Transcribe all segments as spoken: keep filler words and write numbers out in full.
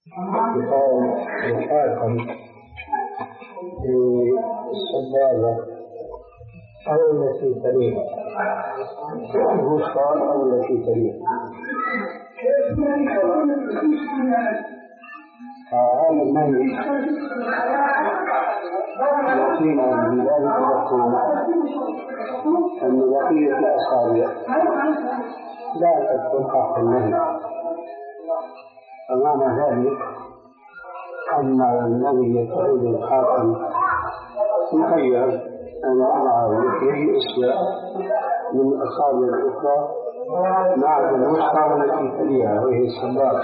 يقال الحاكم في السجادة أو التي تليها الوسطى أو التي تليها. هذا النهي يأتينا بذلك يقول أن بقية الأصابع لا تدخل تحت النهي. فمعنى ذلك أن الذي يتخذ الحاكم مخير أن يضع يده أشياء من الأصابع الأخرى مع الوسطى والتي تليها وهي السبابة.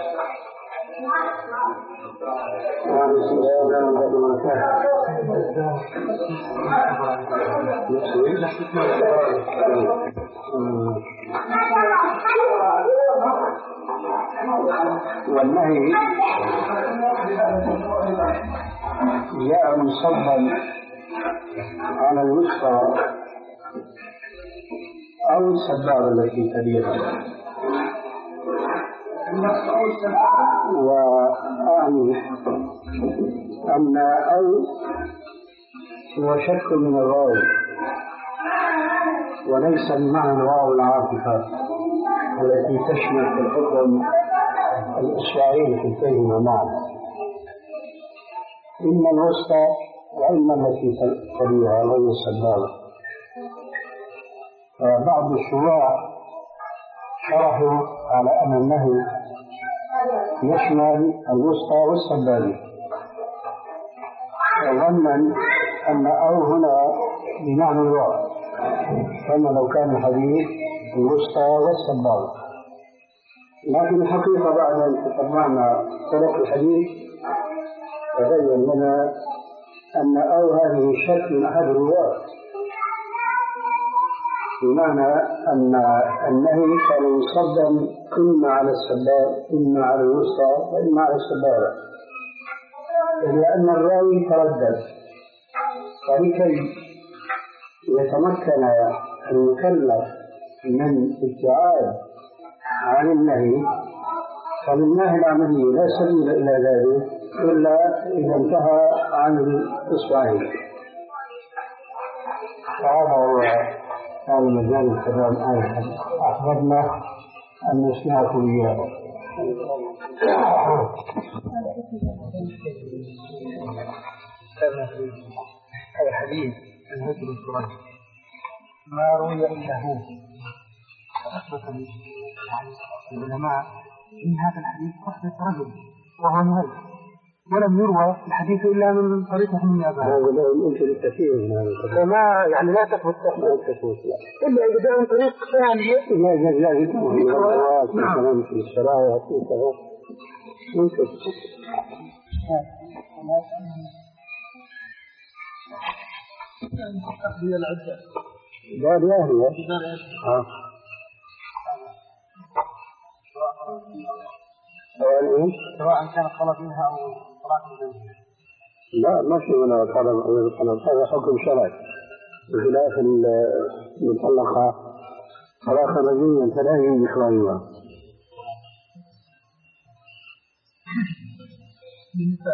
هذا سؤال بدون فهم. والنهي جاء مصبا على الوسطى أو السبابة التي تليها، وأعني أن أو هو شك من الواو وليس بمعنى الواو العاطفة التي تشمل في الحكم الإصبعين في الكلمة معا، إما الوسطى وإما التي تليها وهي السبابة. بعض الشراح شرحوا على أن النهي يشمل الوسطى والسبابة، وظنا أن أو هنا بمعنى الواو، كما لو كان الحديث الوسطى والسبابة. لكن الحقيقة بعد أن تتبعنا طرق الحديث تبين لنا أن أو هذه شك من أحد الرواة، بمعنى أن النهي كان مصدم إما على السباب إما على الوسطى وإما على السبابة، لأن الراوي تردد، ولكي يتمكن المكلف من ابتعاد عن النهي فللنهي العملي لا سبيل إلى ذلك إلا إذا انتهى عن الإصبعين. فهذا هو هذا مجال الكلام آية أحببنا أن نسمعكم إياه. الحديث الهجر القرآن ما روي إلا هو، فأثبت العلماء إن هذا الحديث صحبة رجل وهو مهجر، ولم يروى الحديث إلا من طريقة من أباه. هذا لا يمكن التفسير من هذا، فما يعني لا تثبت لا تثبت إلا إذا جاء من طريق ثانية. لا لا لا يمكن في الروايات مثلا في الشرائع في كذا ممكن. هي العدة. لا لا هي. ها. سواء كانت طلب منها أو طلاق منها. لا ما في منها طلب أو طلب، هذا حكم شرعي. بخلاف المطلقة طلاقا رجعيا فلا يجوز إخراجها. بالنسبة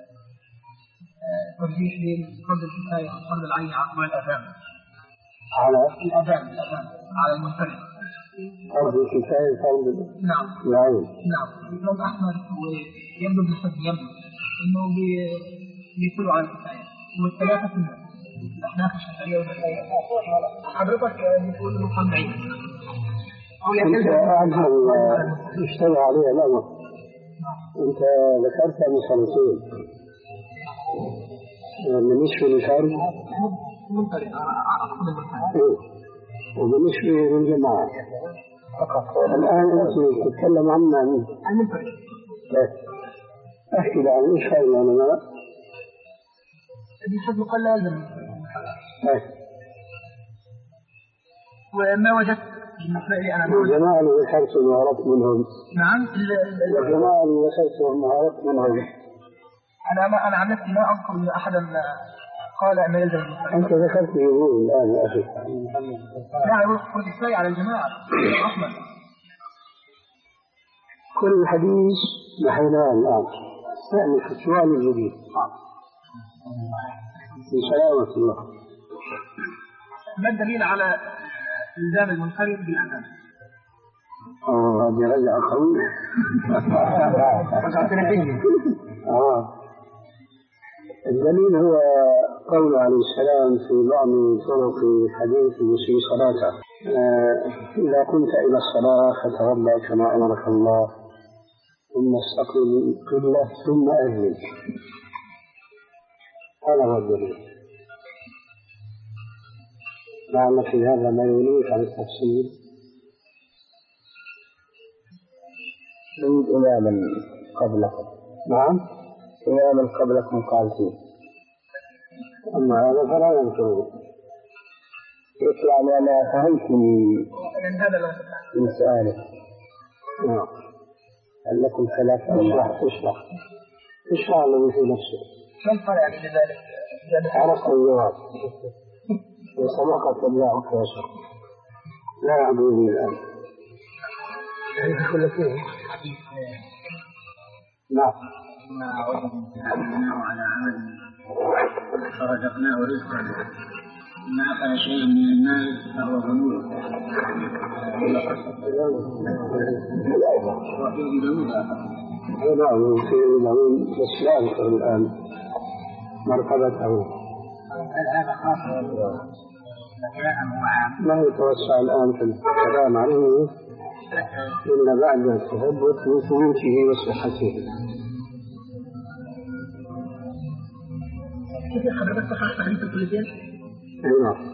للترجيح بين فرض الكفاية وفرض العين على الأذان. على الأذان الأذان على المنفرد. فرض الكفاية فرض نعم العين. نعم. الإمام أحمد ويبدو بالحد يبدو إنه بيقولوا على الكفاية والثلاثة سنة. الأحناف الشافعية والمالكية. حضرتك بتقول إنه فرض عين. أنت أعلم اشتغل عليها الأمر. أنت ذكرت مسألتين بالنسبة للفرد منفرد أقصد المنفرد وبالنسبة للجماعة الآن أنت تتكلم عنا المنفرد. أحكي لعن إيش هاي العلماء بحد قال لا يلزم وما وجدت بالنسبة لي أنا الجماعة اللي ذكرت وعرفت منهم. نعم الجماعة اللي ذكرت وعرفت منهم أنا ما أنا عن نفسي ما أذكر أن أحدا قال أن يلزم. أنت ذكرت يقول الآن يا أخي. لا يقول كل شيء على الجماعة أحمد كل الحديث نحيناه الآن نستأنف السؤال الجديد بسلامة الله. ما الدليل على إلزام المنفرد بالأمام؟ أوه هذه رجعة قوية. آه الدليل هو قول عليه السلام في بعض طرق حديث المسيء صلاته آه إذا كنت إلى الصلاة فتوضأ كما أمرك الله ثم استقبل القبلة ثم أذن. هذا هو الدليل. لعل في هذا ما يغنيك عن التفصيل. من إماما قبلكم. نعم إماما قبلكم قال فيه. أما هذا فلا ينكره. يعني أنا فهمت من سؤالك. نعم. هل لكم ثلاث اشرح اشرح اشرح الذي في نفسه. ما الفرق يعني لذلك؟ عرفت الجواب وسبقت تبعك يا شيخ. لا يعبدني الآن. كل شيء. نعم. ما وجدناه على عمل فرزقناه رزقا ما أخذ شيء من المال فهو غنور. وفيه دليل آخر. نعم فيه دليل بس لا أذكر الآن مرتبته. هذا خاص لا يتوسع الآن في الكلام عليه إلا بعد التثبت من ثبوته وصحته. كيف حضرتك تخصص تحريف الكليتين؟ نعم.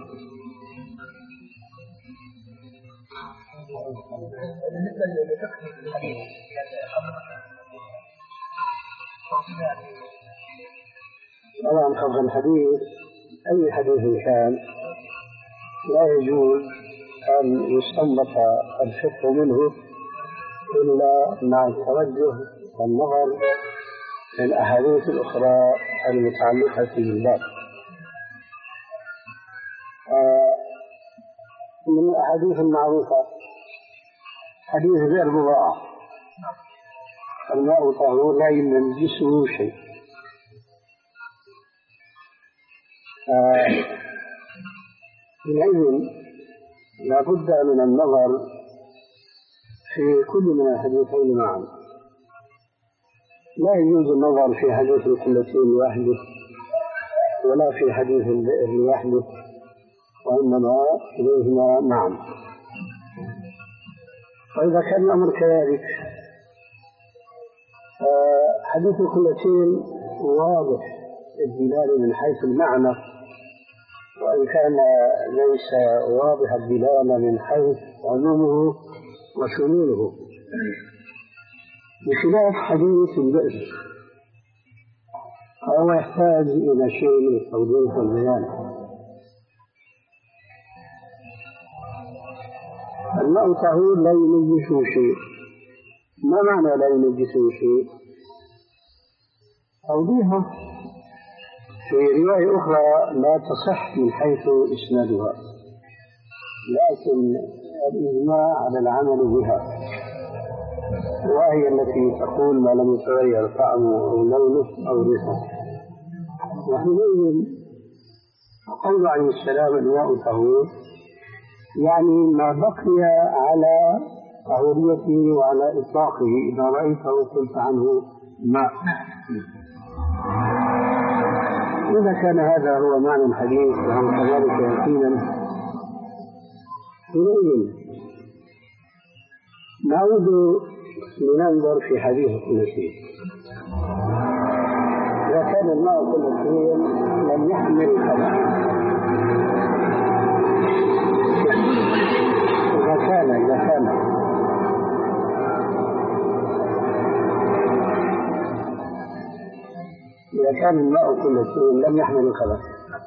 بالنسبة لفقه الحديث طبعا فقه الحديث أي حديث كان لا يجوز أن يستنبط الفقه منه إلا مع التوجه والنظر في الأحاديث الأخرى المتعلقة بالباب. من الأحاديث المعروفة حديث غير مضاعف الماء طهور لا ينجسه شيء. حينئذ لا بد من النظر في كل من الحديثين معا. لا يجوز النظر في حديث الكلتين لوحده ولا في حديث البئر لوحده وإنما إليهما معا. وإذا كان الأمر كذلك حديث الكلتين واضح الدلالة من حيث المعنى وإن كان ليس واضح الدلالة من حيث عمومه وشموله بخلاف حديث البئر فهو يحتاج إلى شيء من التوضيح والبيان. الماء طهور لا ينجسه شيء. ما معنى لا ينجسه شيء؟ توضيحه في رواية أخرى لا تصح من حيث إسنادها لكن الإجماع على العمل بها وهي التي تقول ما لم يتغير طعمه أو لونه أو ريحه. وحينئذ قول عليه السلام الماء طهور يعني ما بقي على طهوريته وعلى إطلاقه إذا رأيته قلت عنه ماء. إذا كان هذا هو معنى الحديث وهو كذلك يقينا حينئذ نعود لننظر في حديث الكلتين. إذا كان الماء كلتين لم يحمل خبث. إذا كان إذا كان إذا كان الماء كلتين لم يحمل الخبث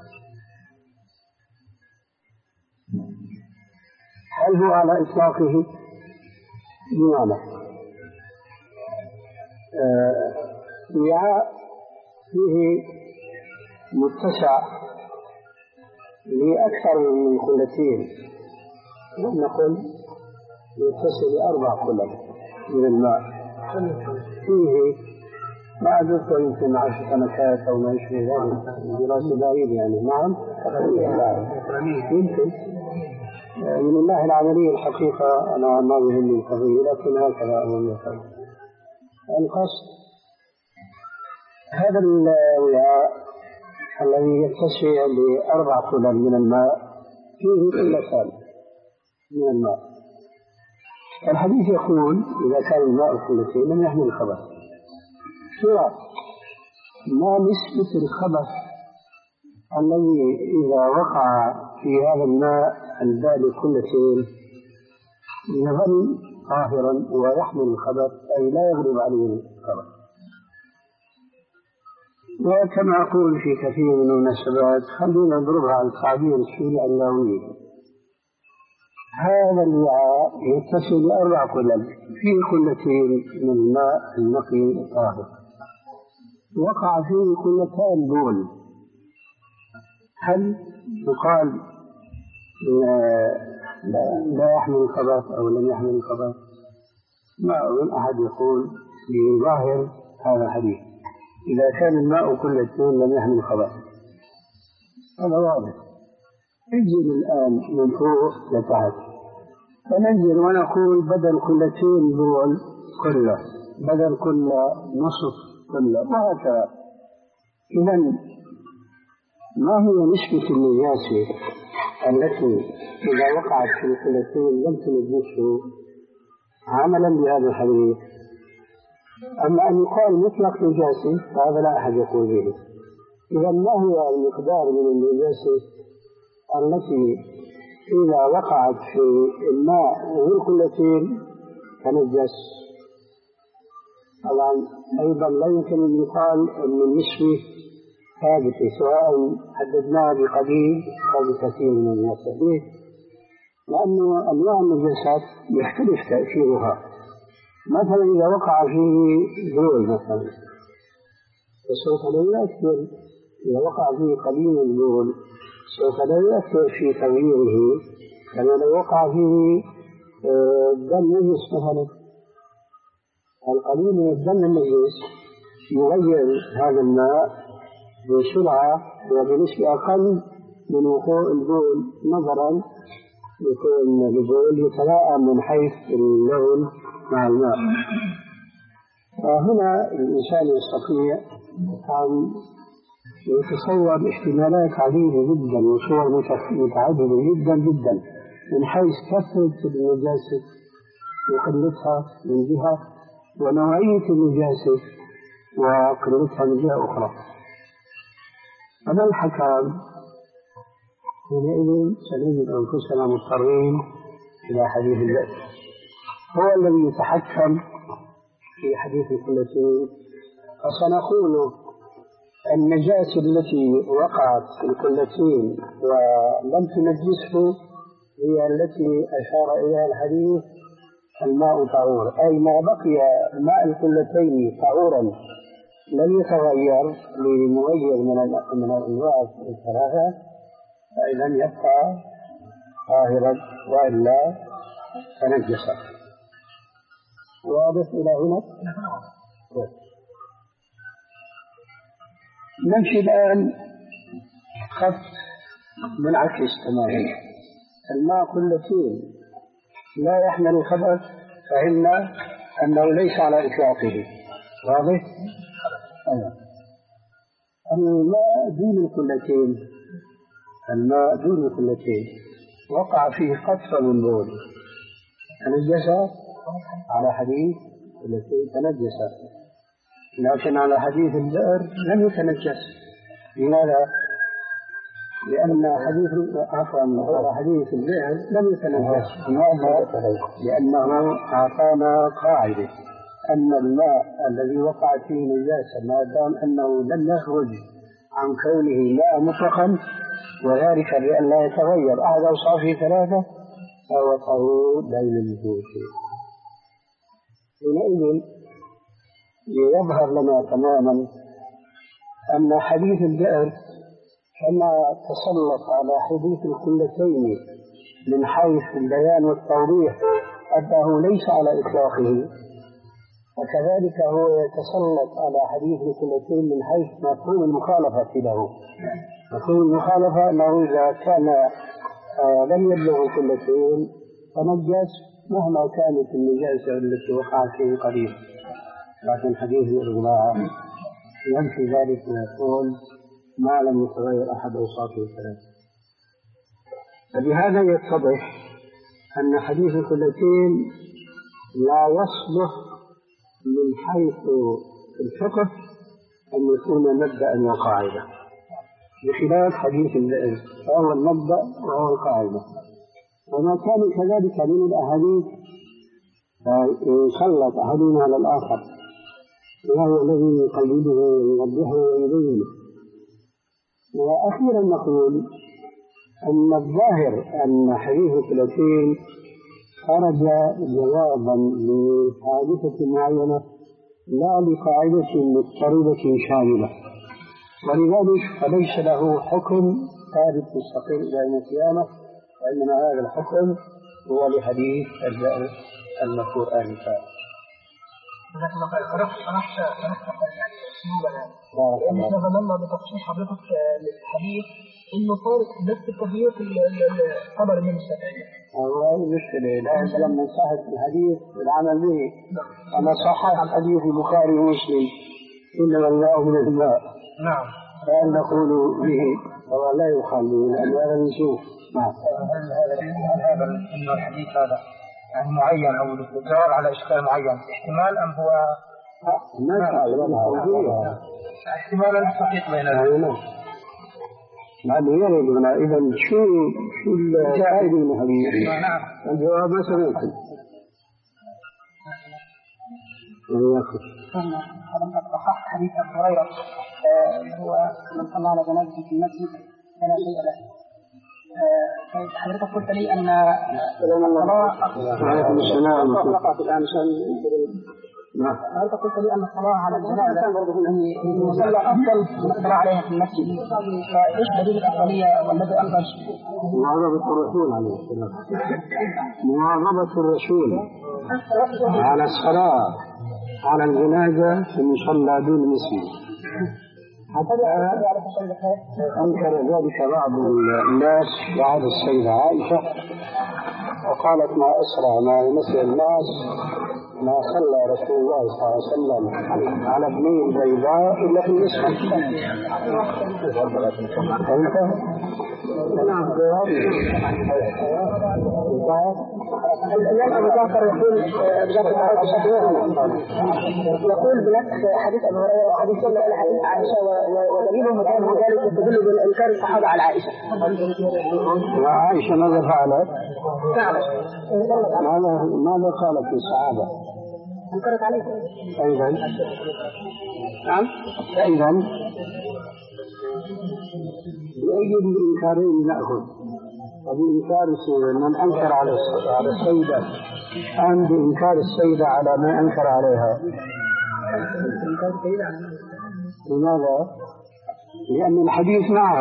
هل هو على إطلاقه؟ بمعنى وعاء فيه متسع لأكثر من كلتين نقول يتصل بأربع كلت من الماء فيه ما أذكر يمكن عشر سنوات أو ما يشبه ذلك دراسة بعيدة يعني. نعم يمكن من الله العملية الحقيقة أنا ما يهمني القضية، لكن هكذا أمام يفعل القصد. هذا الوعاء الذي يتسع لأربع قلل من الماء فيه قلتان من الماء. الحديث يقول إذا كان الماء قلتين لم يحمل الخبث. سؤال: ما نسبة الخبث الذي إذا وقع في هذا الماء البالغ قلتين يظل طاهرا ويحمل الخبث أي لا يغلب عليه الخبث؟ وكما أقول في كثير من المناسبات خلينا نضربها على التعبير السوري اللاوي. هذا الوعاء يتصل بأربع قلل فيه قلتين من الماء النقي الطاهر، وقع فيه قلتان بول، هل يقال لا, لا, لا يحمل الخبث أو لم يحمل الخبث؟ ما أظن أحد يقول بظاهر هذا الحديث إذا كان الماء قلتين لم يحمل الخبث، هذا واضح. ننزل الآن من فوق لتحت، فننزل ونقول بدل قلتين بول قلة، بدل قلة نصف قلة، وهكذا. إذن ما هي نسبة النجاسة التي إذا وقعت في القلتين لم تنجسه عملا بهذا الحديث؟ أما أن يقال مطلق نجاسة فهذا لا أحد يقول به. إذا ما هو المقدار من النجاسة التي إذا وقعت في الماء والقلتين تنجس؟ طبعا أيضا لا يمكن أن يقال أن النسبة ثابتة سواء حددناها بقليل أو بكثير من النجاسة. ليه؟ لأن أنواع النجاسات يختلف تأثيرها. مثلا إذا وقع فيه بول مثلا فسوف لا يؤثر، إذا وقع فيه قليل البول سوف لا يؤثر في تغييره كما لو وقع فيه دم نجس مثلا. القليل من الدم النجس يغير هذا الماء بسرعة وبنسبة أقل من وقوع البول، نظرا يكون البول يتلائم من حيث اللون مع الماء. فهنا الإنسان يستطيع أن يتصور احتمالات عديدة جدا وصور متعددة جدا جدا من حيث كثرة النجاسة وقلتها من جهة، ونوعية النجاسة وقلتها من جهة أخرى. أما الحكام حينئذ سنجد أنفسنا مضطرين إلى حديث البئر، هو الذي يتحكم في حديث القلتين. فسنقول النجاسة التي وقعت في القلتين ولم تنجسه هي التي أشار إليها الحديث الماء طهور، أي ما بقي ماء القلتين طهورا لم يتغير لمغير من الأنواع الثلاثة فإذا يبقى طاهرا وإلا تنجس. واضح إلى هنا؟ نمشي الآن خط منعكس تماما. الماء قلتين لا يحمل الخبث فهمنا أنه ليس على إطلاقه. واضح؟ أيوة. الماء دون القلتين، الماء دون القلتين وقع فيه قطرة من بول تنجس على حديث القلتين تنجس، لكن على حديث البئر لم يتنجس. لماذا؟ لأن حديث عفوا على حديث البئر لم يتنجس. لماذا؟ لأنه أعطانا قاعدة أن الماء الذي وقعت فيه نجاسة ما دام أنه لم يخرج عن كونه ماء مطلقا، وذلك بأن لا يتغير أحد أوصافه ثلاثة، فهو طهور بين الوجوه. حينئذ يظهر لنا تماما أن حديث البئر كما تسلط على حديث القلتين من حيث البيان والتوضيح أنه ليس على إطلاقه، وكذلك هو يتسلط على حديث القلتين من حيث مفهوم المخالفة له. مفهوم المخالفة أنه إذا كان آه لم يبلغ القلتين فنجس مهما كانت النجاسة التي وقعت فيه قريب، لكن حديث الإغلاق ينفي ذلك ويقول ما لم يتغير أحد أوصافه الثلاثة. فبهذا يتضح أن حديث القلتين لا يصلح من حيث الفقه أن يكون مبدأ وقاعدة، بخلاف حديث الذئب فهو المبدأ وهو القاعدة. وما كان كذلك من الأحاديث يسلط أحدنا على الآخر وهو الذي يقيده ويوضحه ويبينه. وأخيرا نقول أن الظاهر أن حديث الثلاثين خرج جوابا لحادثة معينة لا لقاعدة مضطردة شاملة، ولذلك فليس له حكم ثابت مستقل إلى يوم القيامة، وإنما هذا الحكم هو لحديث الذئب المذكور آنفا. جزاك الله خير. عرفت عرفت عرفت يعني اسلوبنا، لأن احنا ظننا بتفصيل حضرتك للحديث إنه صار نفس التغيير في الخبر من الشافعية. والله مشكلة لا لما صحت الحديث العمل به، أما صحح الحديث البخاري ومسلم إنما الماء من الماء. نعم. فأن نقول به هو لا يخلي لأن هذا نشوف. نعم. هل هذا هل هذا إنه الحديث هذا يعني معين أو الجواب على إشكال معين احتمال أم هو ما تعلم احتمال الحقيقة بيننا؟ نعم يرد هنا. إذا شو شو الفائدة من هذه؟ نعم. الجواب ما سمعت. وياكل. حضرتك صححت حديث أبي هريرة هو من صلى على جنازة في المسجد فلا شيء له. حضرتك قلت لي أن الصلاة حضرتك قلت لي أن الصلاة على الجنازة المصلى أفضل من الصلاة عليها في المسجد، فإيش دليل الأفضلية والذي أفضل؟ مواظبة الرسول عليه السلام، مواظبة الرسول على الصلاة على الجنازة في المصلى دون المسجد، حتى أنكر ذلك بعض الناس بعد السيدة عائشة وقالت ما أسرع ما يمثل الناس ما صلى رسول الله صلى الله عليه وسلم على ابني البيضاء إلا في المسجد. نعم. الإمام أبو جعفر يقول يقول بنفس حديث أبو هريرة وحديث عائشة ودليل مكان ذلك يستدل بالإنكار الصحابة على عائشة. وعائشة ماذا فعلت؟ ماذا ماذا قالت للصحابة؟ أنكرت عليكم. أيضا. نعم. أيضا. بأي الإنكارين نأخذ؟ وبإنكار السيدة من أنكر على على السيدة أم بإنكار السيدة على ما أنكر عليها؟ لماذا؟ لأن الحديث معها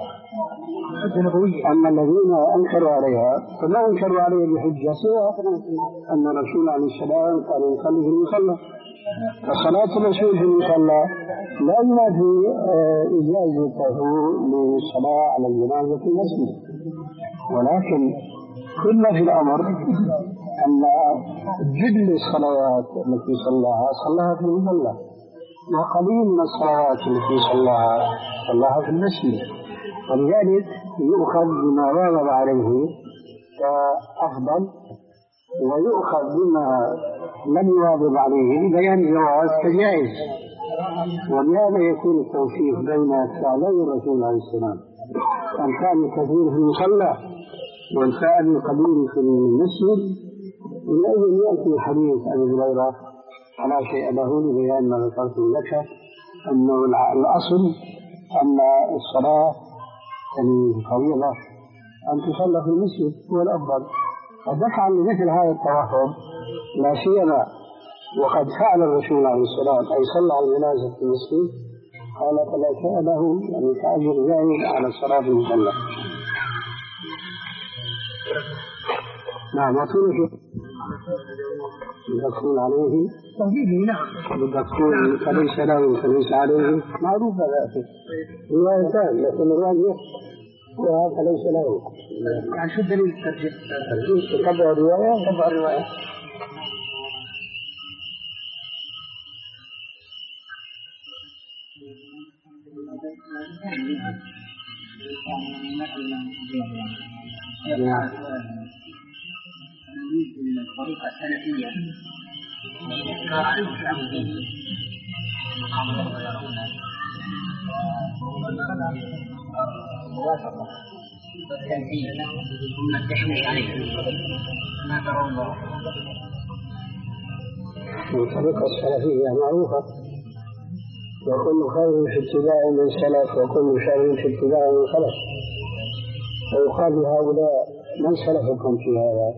أما الذين أنكروا عليها فما أنكروا عليها بحجة سوى أن الرسول عليه السلام قال يصلي في المصلى، فصلاة الرسول في المصلى لا ينافي إجازته للصلاة على الجنازة في المسجد، ولكن كل في الأمر أن جل الصلوات التي صلاها صلاها في المصلى، وقليل من الصلوات التي صلاها صلاها في المسجد، ولذلك يؤخذ بما واظب عليه كأفضل ويؤخذ بما لم يواظب عليه ببيان جواز كجائز. ولهذا يكون التوفيق بين فعلي الرسول عليه السلام أن كان كثير في المصلى والفعل قليل في المسجد، من أجل يأتي حديث أبي هريرة على شيء له لبيان ما ذكرت لك أنه الأصل أن الصلاة الفريضة أن تصلى في المسجد هو الأفضل. ودفعا لمثل هذا التوهم لا سيما وقد فعل الرسول عليه السلام أي صلى على الجنازة في المسجد قال فلا شيء له يعني كأجر زائد على الصلاة في المصلى. نعم. يدخلون عليه توحيده نعم يدخلون فليس له فليس عليه معروف هذا أخي رواية ثانية لكن الرواية وهذا ليس له يعني شو الدليل الترجيح؟ ترجيح تتبع الرواية تبع الرواية نعم الطريقة السلفية الإنكار على المتعبدين والتنزيل ثم التشويش عليه ما ترون الطريقة السلفية معروفة وكل خير في اتباع من سلف وكل شر في اتباع من خلف ويقال لهؤلاء من سلفكم في هذا؟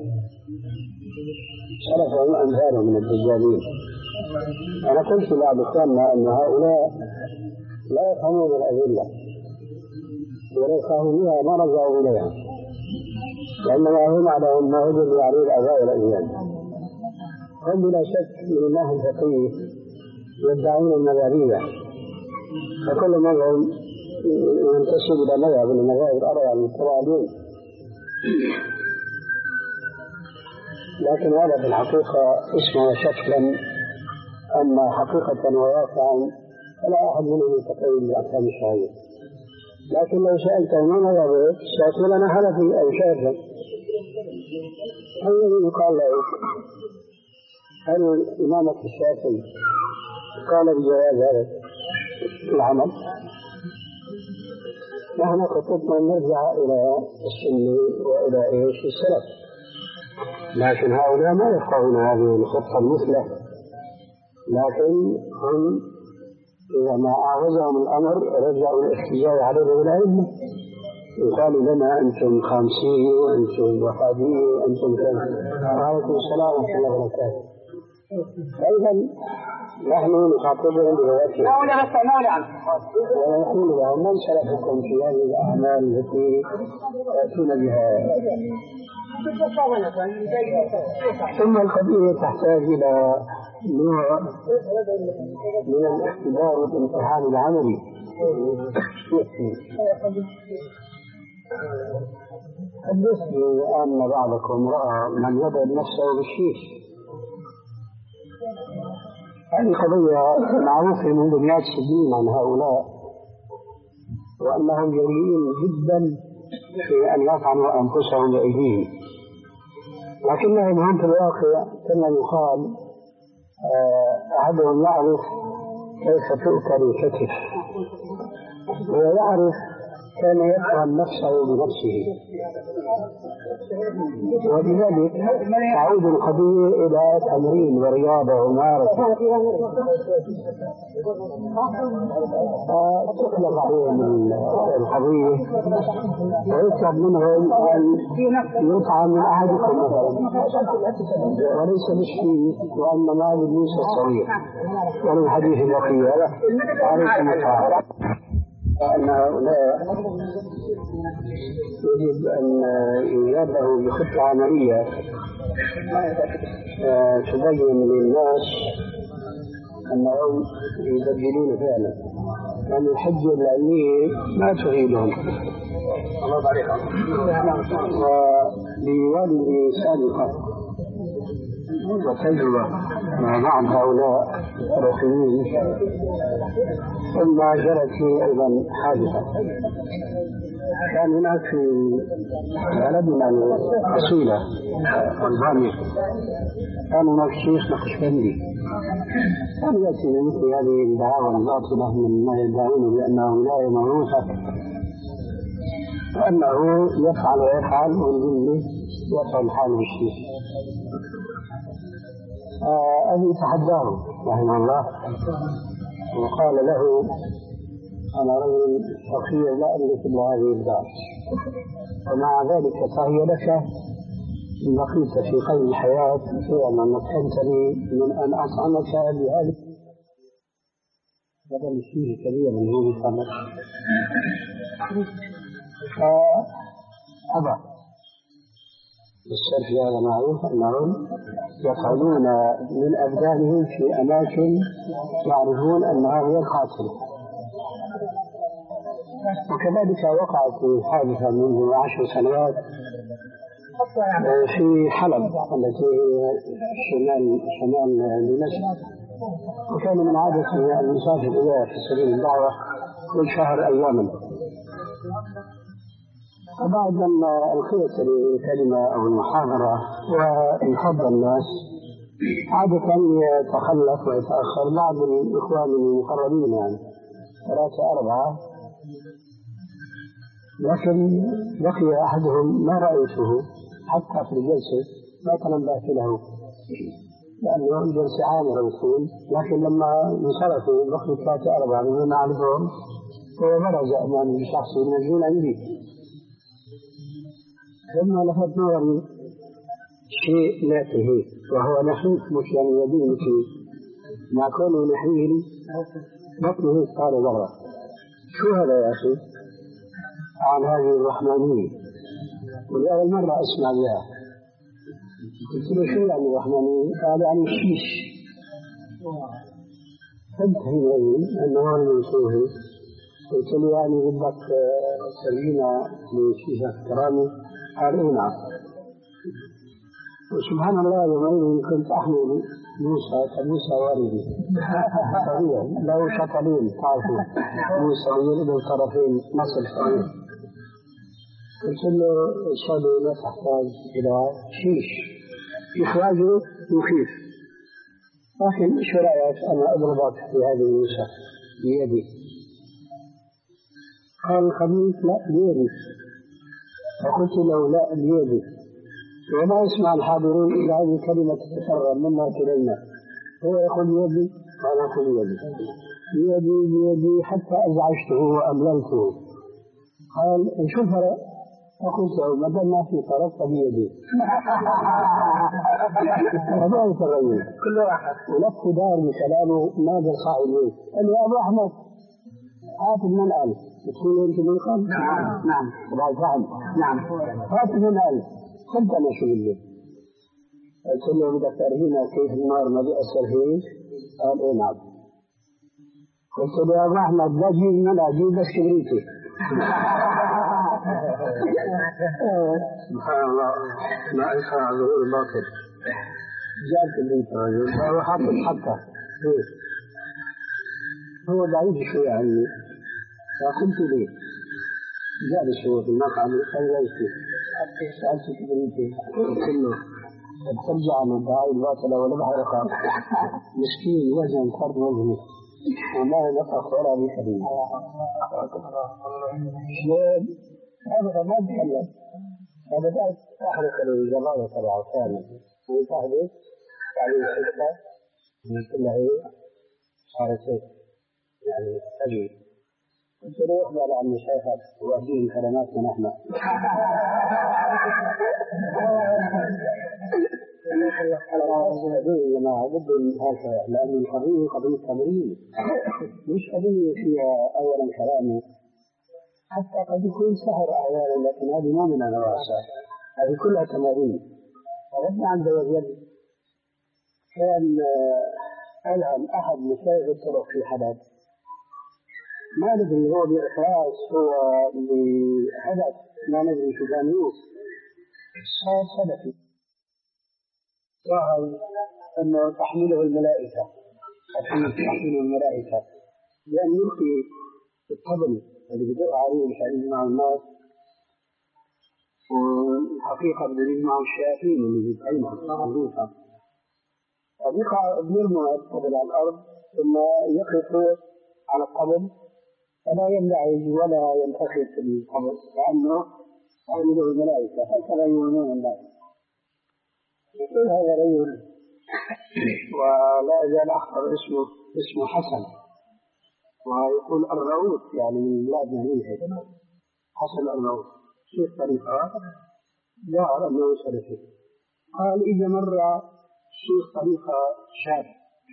سلفهم أمثال من الدجالين. أنا قلت لبعض إخواننا أن هؤلاء لا يفهمون الأدلة ولا يفهمون بها ما رجعوا إليها وإنما هم على النهج بتعريض الآباء والأجيال. هم بلا شك من الناحية الفقهية يدعون المذهبية فكل مذهب ينتسب إلى مذهب من المذاهب الأربعة المتبعين لكن هذا في الحقيقة اسمه وشكلا أما حقيقة وواقعا فلا أحد منهم يتقيد بأحكام الشرعية. لكن لو سألته ما مذهبه سيقول أنا حنفي أو شافعي هل يقال له هل الإمامة الشافعي قال بجواز هذا العمل؟ نحن خطتنا نرجع إلى السنة وإلى إيش السلف لكن هؤلاء ما يفقهون هذه الخطة المثلى لكن هم إذا ما أعوزهم الأمر رجعوا الاحتجاج عليه بالعلم يقال لنا أنتم خامسين وأنتم وحادين وأنتم كذا. وعليكم السلام ورحمة الله وبركاته. أيضا نحن نخاطبهم بذاتهم ونقول لهم من سلفكم في هذه الأعمال التي يأتون بها. ثم القضية تحتاج إلى نوع من الاختبار والامتحان العملي. حدثني أن بعضكم رأى من يضرب نفسه بالشيش. هذه قضية معروفة منذ مئات السنين عن هؤلاء وأنهم جريئين جدا في أن يطعنوا أنفسهم بأيديهم لكنهم هم في الواقع كما يقال أحدهم يعرف كيف تؤكل الكتف ويعرف كان يطعن نفسه بنفسه ولذلك تعود القضية إلى تمرين ورياضة وممارسة فتخلق عليهم القضية ويطلب منهم أن يطعن من أحدكم مثلا وليس بالشيء وإنما بالموسى الصغير وللحديث البقية عليكم السلام أن هؤلاء يجب أن يجابه بخطة عملية تبين للناس أنهم يبدلون فعلا لأن الحجة العلمية ما تفيدهم. ولوالدي سابقا وتجربة مع بعض هؤلاء الرسميين ثم جرت فيه أيضا حادثة. كان هناك في بلدنا الأصيلة ألبانيا كان هناك شيخ نقشبندي كان يأتي مثل هذه الدعاوى الباطلة من ما يدعون بأنه ولاية موروثة وأنه يفعل ويفعل والجن يفعل حاله الشيخ. أبي تحداه رحمه الله وقال له أنا رجل فقير لا أملك إلا هذه الدار ومع ذلك فهي لك إن بقيت في قيد الحياة فعلا مكنتني من أن أطعمك بهذه بدل فيه كبير من هو الخمر فأبى السلف هذا معروف أنهم يفعلون من أبدانهم في أماكن يعرفون أنها هي القاتلة. وكذلك وقعت حادثة منذ عشر سنوات في حلب التي هي شمال شمال دمشق، وكان من عادة المسافر إليها في سبيل الدعوة كل شهر أياما. وبعد أن ألقيت الكلمة أو المحاضرة وانفض الناس عادة يتخلف ويتأخر بعض الإخوان المقربين يعني ثلاثة أربعة، لكن بقي أحدهم ما رأيته حتى في الجلسة ما تنبأت له لأنه الجلسة عامرة وطول، لكن لما انصرفوا بقي ثلاثة أربعة من دون أعرفهم وبرز أمامي شخص ينزلون عندي. لما لفت نظري شيء ناتهي وهو نحيف مش يعني يدين فيه مع كونه نحيل بطنه قال برا. شو هذا يا أخي؟ عن هذه الرحمانية، ولأول مرة أسمع بها. قلت له شو يعني الرحمانية؟ قال يعني الشيش. فانتهي إليه أنه هو المنصوصي. قلت له يعني بدك تسلينا لشيشة كرامي؟ قال إيه نعم. وسبحان الله يومئذ كنت أحمل موسى كموسى واردي طبيعي له شطلين تعرفوا موسى يريد الطرفين نصل صغير. قلت له الشهادة لا تحتاج إلى شيش إخراجه مخيف، لكن شو رأيك أنا أضربك في هذه الموسى بيدي؟ قال الخبيث لا بيدي. فقلت له لا بيدي، وما يسمع الحاضرون إلا هذه الكلمة تتكرر منا كلنا، هو يقول بيدي وأنا أقول بيدي بيدي بيدي حتى أزعجته وأمللته. قال شو الفرق؟ فقلت له ما دام ما في فرق فبيدي. وما يتغير كل واحد ولف دار بكلامه ما بالخاء البيت. قال يا أبو أحمد هات المنقل تقول أنت منقل؟ نعم نعم بعد فهم نعم هات المنقل كنت أنا شو اللي قلت له بدك ترهينا كيف النار ما بيأثر فيك؟ قال إيه نعم. قلت له يا أبو أحمد لا جيب منقل جيب بس كبريتي. سبحان الله لا يخاع ظهور الباطل. جاب كبريت الرجل هو حاطط حتى هو بعيد شوي عني فقلت ليه جاب شوي في المقعد قال ليش سألت كبريتي قلت له ترجع من الدعاء الباطلة ولا بحرقة مسكين وزن فرد وزنه وما نفق ولا بحديث. هذا ما تكلم هذا بعد أحرق الجماعة تبعه ثاني ويتحدث يعني الحكمة من كلها هي صارت يعني تجري. قلت له اخبر عن مشايخك وأدين كلماتنا نحن. يا جماعة بدهم هذا لأن القضية قضية تمرين مش قضية فيها أولا كلامي، حتى قد يكون سحر أحيانا لكن هذه ما من الواسع، هذه كلها تمارين. ربنا عز وجل كان ألهم أحد مشايخ الطرق في حدث ما ندري هو بإخلاص هو لحدث ما ندري شو كان يوصف صار سلفي ظهر أنه تحمله الملائكة تحمله الملائكة لأن يلقي الطبل اللي بدأ عليه مشان يجمع الناس، والحقيقة بدأ يجمع الشياطين اللي بيتعينها معروفة طريقة بيرموا الطبل على الأرض ثم يقف على الطبل فلا يملعج ولا ينتخب في الطبل لأنه تعمله الملائكة هكذا يؤمنون الناس. يقول هذا رجل ولا يزال أخطر اسمه اسمه حسن ويقول الرؤوس يعني من بلادنا هي حسن الرؤوس شيخ طريقة ظهر أنه سلفي. قال إذا مر شيخ طريقة شاب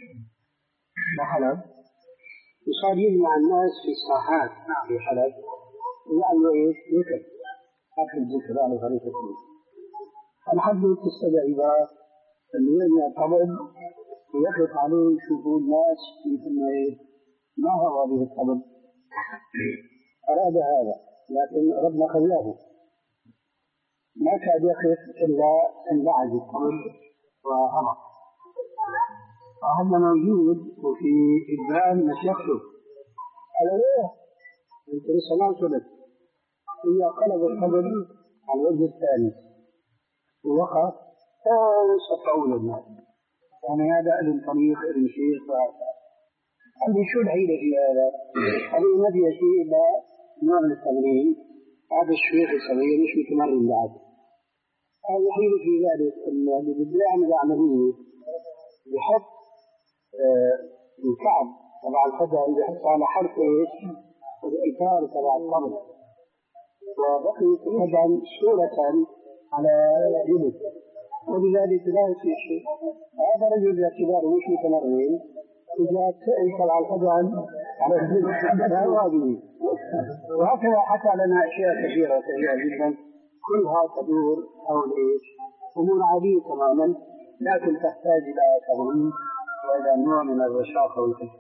بحلب وصار يجمع الناس في الساحات في حلب ويعملوا إيش؟ ذكر أكل ذكر على طريقة الحد تستدعي اللي يعتبر ويقف عليه يشوفوا الناس في ما هو به الطبل أراد هذا لكن ربنا خلاه ما كاد يقف إلا أن بعد الطبل وهرب فهذا موجود وفي إبان مشيخته هذا هو أنت لسه ما صدق هي قلب الطبل على الوجه الثاني ووقف وصفعوا للناس يعني هذا ابن طريق ابن شيخ هذه شو الحيلة في هذا؟ هذه ما فيها شيء إلا نوع من التمرين هذا الشيخ الصغير مش متمرن بعد هذا الحيلة في ذلك اللي بده يعمل عملية يحط آه الكعب تبع القدم يحط على حرف ايش؟ الإطار تبع القبر وبقيت القدم صورة على جلد وبذلك لا يصير شيء هذا رجل باعتباره مش متمرن إذا تأثر على القدم على الجلد لا واجب وهكذا حكى لنا أشياء كثيرة كثيرة جدا كلها تدور حول إيش؟ أمور عادية تماما لكن تحتاج إلى تمرين وإلى نوع من الرشاقة والخفة.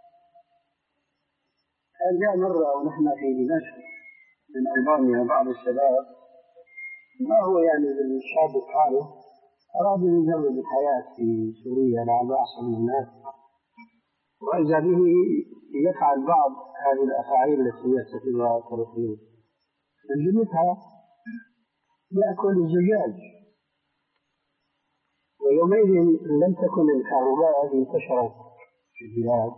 جاء مرة ونحن في دمشق من ألبانيا بعض الشباب ما هو يعني بالشاب الحالي أراد أن يجرب الحياة في سوريا لعل أحسن من الناس وإذا به يفعل بعض هذه الأفاعيل التي يستفيدها الطرفيين من جملتها يأكل الزجاج ويومئذ لم تكن الكهرباء انتشرت في البلاد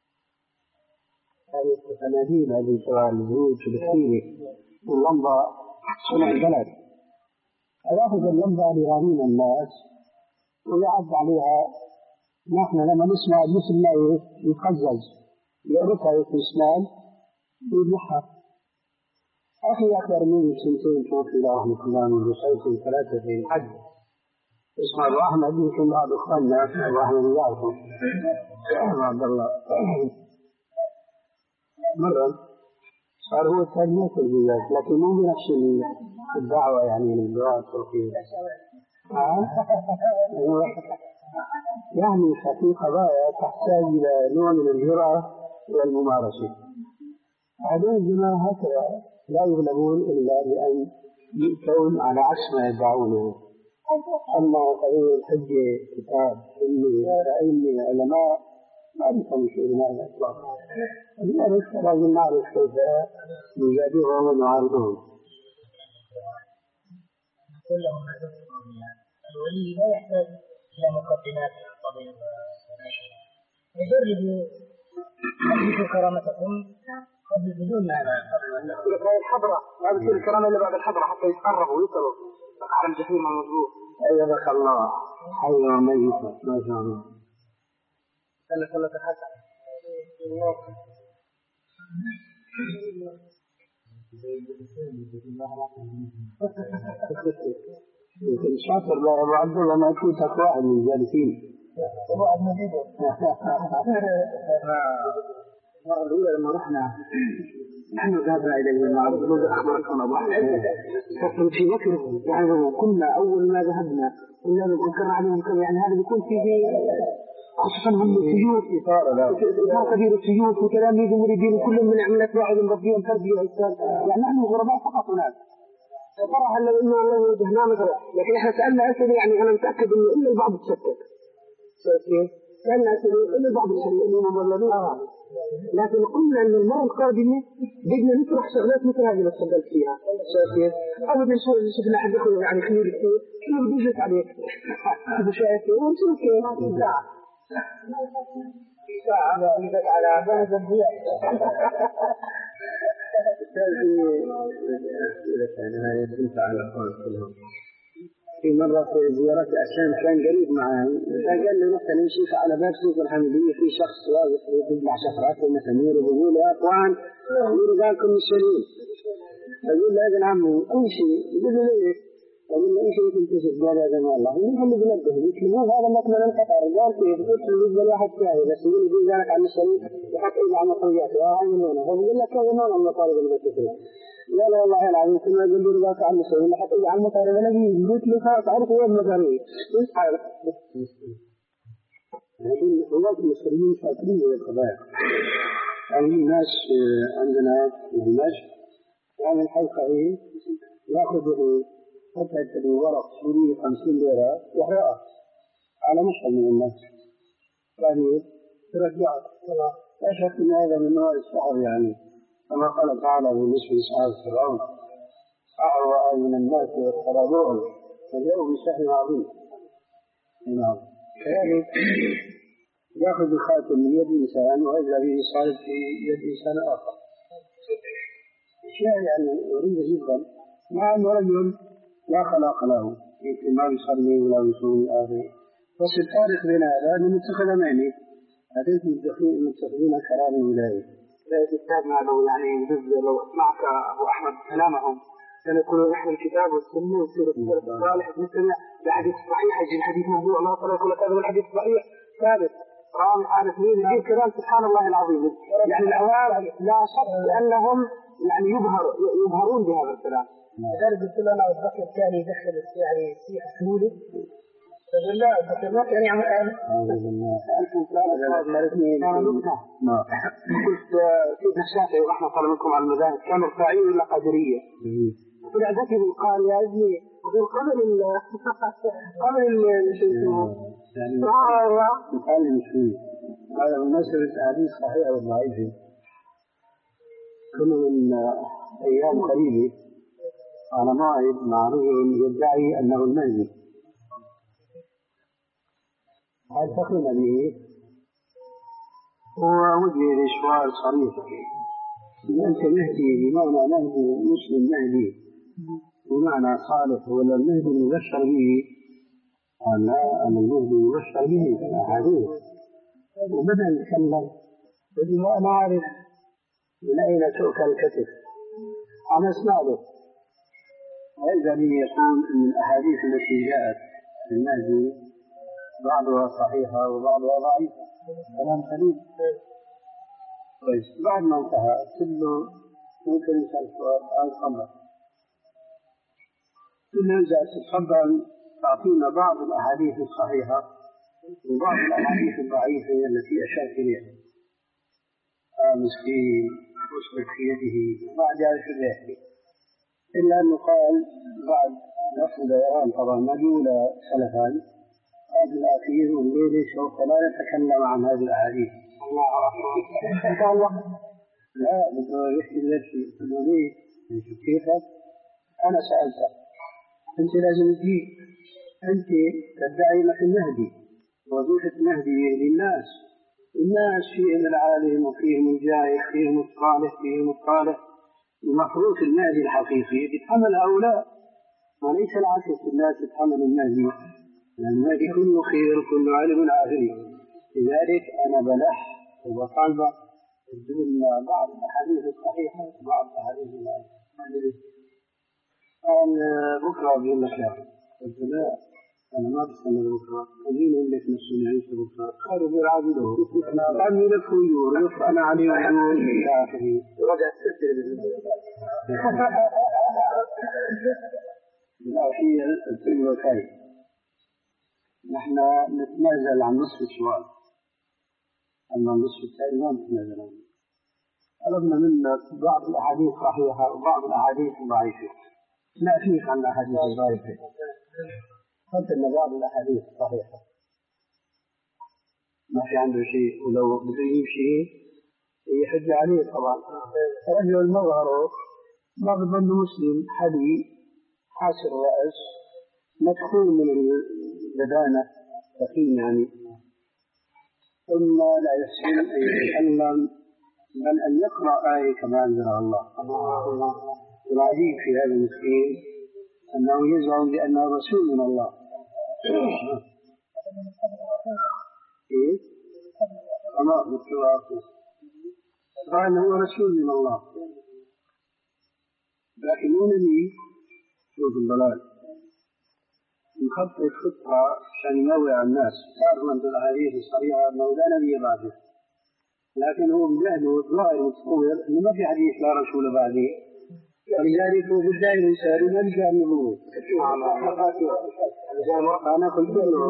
هذه الأنابيب هذه سواء الزيوت الكثيرة واللمبة صنع البلد يأخذ اللمبة لغريم الناس ويعد عليها نحن لما نسمع مثل ما يقزز يقرفها في الإسلام ويبلعها أخي أكبر مني سنتين توفي الله رحمة الله من سنتين ثلاثة في الحج اسمه أبو أحمد يمكن بعض إخواننا أبو أحمد يعرفه عبد الله مرة صار هو الثاني يأكل الزجاج لكن مو بنفس الدعوة يعني من الدعاء التركية يعني في قضايا تحتاج إلى نوع من الجرأة والممارسة هذول الجماعة هكذا لا يغلبون إلا بأن يؤتون على عكس ما يدعونه أما قضية الحجة كتاب علمي علمي علماء ما بيفهم شيء من هذا إطلاقا لذلك لازم نعرف كيف نجادلهم ونعارضهم. كلهم الولي لا يحتاج إلى مقدمات القضية يجربوا يحدثوا كرامتكم قبل بدون هذا هذه الحضرة هذه تصير الكرامة اللي بعد الحضرة حتى يتقربوا ويصلوا على الجحيم الموضوع أيدك الله حي وميت ما شاء الله خلت خلت الحسن الشاطر لا أبو عبد الله ما يفوتك واحد من الجالسين أبو عبد المجيد المرة الأولى لما رحنا نحن ذهبنا إلى المعرض نود أخباركم أبو أحمد فكرت في ذكر يعني كنا أول ما ذهبنا كنا نذكر عليهم كم يعني هذا بيكون في خصوصا هم السيوف إطار كبير السيوف وتلاميذ المريدين كلهم من عملة واحد مربيهم تربية يعني نحن غرباء فقط هناك ترى هل لو إنه الله وجهنا مثلا لكن إحنا سألنا أسئلة يعني أنا متأكد إنه إلا البعض تشكك سألنا أسئلة إلا البعض تشكك لكن قلنا أن المرة القادمة بدنا نطرح شغلات مثل هذه اللي تفضلت فيها شايف أبدا شفنا حد يقول يعني خير كثير شنو بدي جت عليك هذا شايف ونشوف كيف ساعة ساعة جت على بلد الضياء أنا يدرس على الأخوان كلهم في مرة في زيارة عشان كان قريب معي فقال لي نحن نمشي على باب سوق الحمدية في شخص واقف يطلع شفرات ومسامير ويقول يا أخوان يقولوا بالكم مشانين أقول له هذا العم امشي يقول له ليه؟ أقول له امشي وتنتشف قال هذا ما الله يقول له بنبه يكلمون هذا مثلا انقطع رجال كيف يقول له واحد ثاني بس يقول له ذلك عن الشريف يحط إيده على مطوياته وهاي من هنا فبقول لك هذا ما من مطالب المسجد لا لا والله العظيم كنا نقول له ذاك عن مسوي حتى على المطار بلاقي قلت له تعرف وين مطاري ايش عارف لكن هناك المسلمين فاكرين القضايا يعني ناس عندنا في دمشق يعمل حلقة ايه ياخذ قطعة الورق سوري خمسين ليرة يحرقها على مشهد من الناس بعدين ترجعها لا شك ان هذا من نوع السحر يعني كما قال تعالى بالنسبة لأصحاب فرعون أعوى من الناس واقتربوهم فجاءوا بسحر عظيم. نعم. كذلك يأخذ الخاتم من يد إنسان وإذا به صار في يد إنسان آخر. أشياء يعني غريبة جدا مع أن رجل لا خلاق له يمكن ما يصلي ولا يصوم آخر بس الفارق بين هذا أنه متخذ معني هذين متخذين قرار ولاية. لا يتكلم لو يعني لو معك أبو أحمد كلامهم كانوا يقولون نحن الكتاب والسنة والسيرة الصالح نستمع لحديث صحيح يجي الحديث موضوع الله تعالى يقول هذا الحديث صحيح ثابت رام حالة مين يجيب كلام سبحان الله العظيم يعني الأوائل لا شك أنهم يعني يظهر يظهرون بهذا الكلام. لذلك قلت له أنا أتذكر كان يدخل يعني السيح السوري فقال لا أتذكر ما كان يعمل أهل قلت سيدنا الشافعي رحمة الله منكم على المذاهب كان رفاعي ولا قادرية طلع ذكي قال يا ابني يقول قبل ال قبل ال يعني نتعلم شوي هذا بالنسبة للأحاديث صحيحة وضعيفة كنا من أيام قريبة على موعد مع رجل يدعي أنه المهدي التقينا به ووجه لسؤال صريح أنت مهدي بمعنى مهدي مسلم مهدي بمعنى صالح ولا المهدي المبشر به قال لا أنا المهدي المبشر به حديث وبدأ يتكلم يقول أنا أعرف من أين تؤكل الكتف أنا أسمع له وإذا به يقول أن الأحاديث التي جاءت في المهدي بعضها صحيحة وبعضها ضعيفة كلام سليم. طيب بعد ما انتهى قلت له ممكن يسأل سؤال عن الخمر قلت له إذا تتفضل تعطينا بعض الأحاديث الصحيحة وبعض الأحاديث الضعيفة التي أشرت إليها مسكين أسلك في يده بعد ذلك يحكي إلا أنه قال بعد نفس دوران طبعا مجهول سلفان هذا الأخير والليلة سوف لا نتكلم عن هذه الأحاديث. الله أكبر. لا بده يحكي نفسي قلت ليه؟ كيف؟ أنا سألتك أنت لازم تجي أنت تدعي لك المهدي وظيفة المهدي للناس الناس فيهم العالم وفيهم الجاهل فيهم الصالح فيهم الصالح المفروض المهدي الحقيقي يتحمل هؤلاء وليس العكس الناس يتحمل المهدي لأن المهدي كله خير وكله علم الآخرين. لذلك أنا بلح وبطالب بدون بعض الأحاديث الصحيحة وبعض الأحاديث الضعيفة. قال بكرة بيقول لك يا قلت لا أنا ما بستنى بكرة خليني أقول لك نفسي نعيش بكرة خير بالعابده أنا قال لي لك خيور لك أنا علي وحنون إلى آخره رجع تسجل لا شيء الفيلم الخير نحن نتنازل عن نصف السؤال أما النصف الثاني ما نتنازل عنه. طلبنا منك بعض الأحاديث صحيحة وبعض الأحاديث ضعيفة لا فيك عن الأحاديث الضعيفة قلت لنا بعض الأحاديث صحيحة ما في عنده شيء ولو بده يجيب شيء يحج عليه طبعا. رجل مظهره ما بظن مسلم حدي حاسر الرأس مدخول من البدانة ثقيل يعني ثم لا يحسن أن يتكلم بل أن يقرأ آية كما أنزلها الله. العجيب في هذا المسكين أنه يزعم بأنه رسول من الله. إيه؟ أما بالتواصل قال هو رسول من الله لكن مو نبي شوف الضلال نخطط خطة عشان ينوع الناس تعرف أن الأحاديث الصريحة أنه لا نبي بعده لكن هو بجهله الظاهر متصور أنه ما في حديث لا رسول بعده ولذلك بدأ الإنسان يلجأ النبوة. أنا قلت له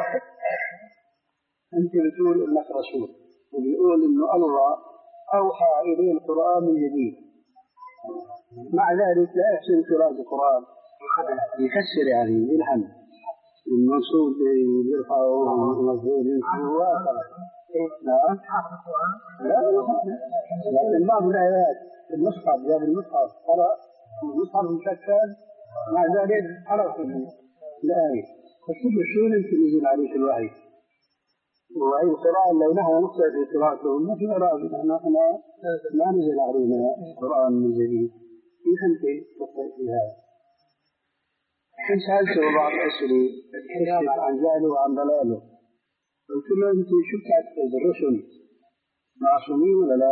أنت بتقول إنك رسول وبيقول إنه الله أوحى إليه القرآن من جديد، مع ذلك لا يحسن قراءة القرآن، يكسر يعني يلحن المنصوب يرفعه والمفعول ينصبه. نعم. لا لكن بعض الآيات في المصحف جاب المصحف قرأ المصحف مشكل، مع ذلك عرف الآية. فكل شيء يمكن ينزل عليه في الوحي، وأي قراءة لو نحن نقرأ في قراءته ما في قراءة، نحن لا نزل علينا القرآن من جديد. كيف أنت تقرأ في هذا؟ حين سألته بعض الأسئلة كشف عن جهله وعن ضلاله، قلت له أنت شو بتعتقد الرسل معصومين ولا لا؟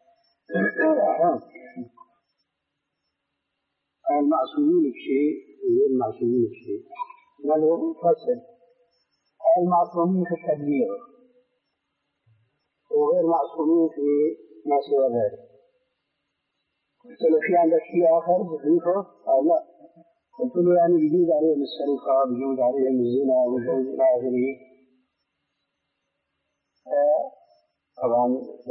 المعصومين بشيء وغير المعصومين بشيء. قالوا فصل المعصومين في التبليغ وغير معصومين في ما سوى ذلك. قلت له في عندك شيء آخر بخليفه؟ قال لا. قلت له يعني بيجوز عليهم السرقة، بيجوز عليهم الزنا، بيجوز إلى آخره. طبعا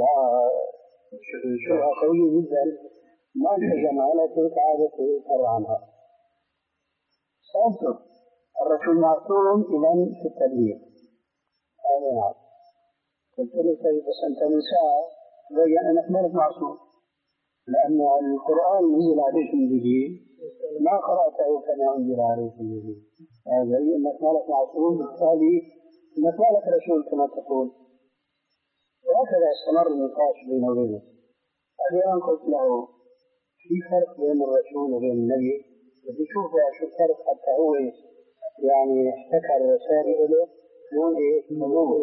شبهة قوية جدا ما التزم على تلك عادته يتبع عنها. سألته الرسول معصوم إذن في التبليغ؟ قال نعم. قلت له طيب بس أنت من ساعة بين أنك مالك معصوم، لأن القرآن نزل عليك من جديد ما قرأته كما أنزل عليك من جديد، هذا يعني أنك مالك معصوم، بالتالي أنك مالك رسول كما تقول. وهكذا استمر النقاش بينه وبينه. أحيانا قلت له في فرق بين الرسول وبين النبي، بدي أشوف شو الفرق حتى هو يعني احتكر رسائل له يقول إيه نبوة.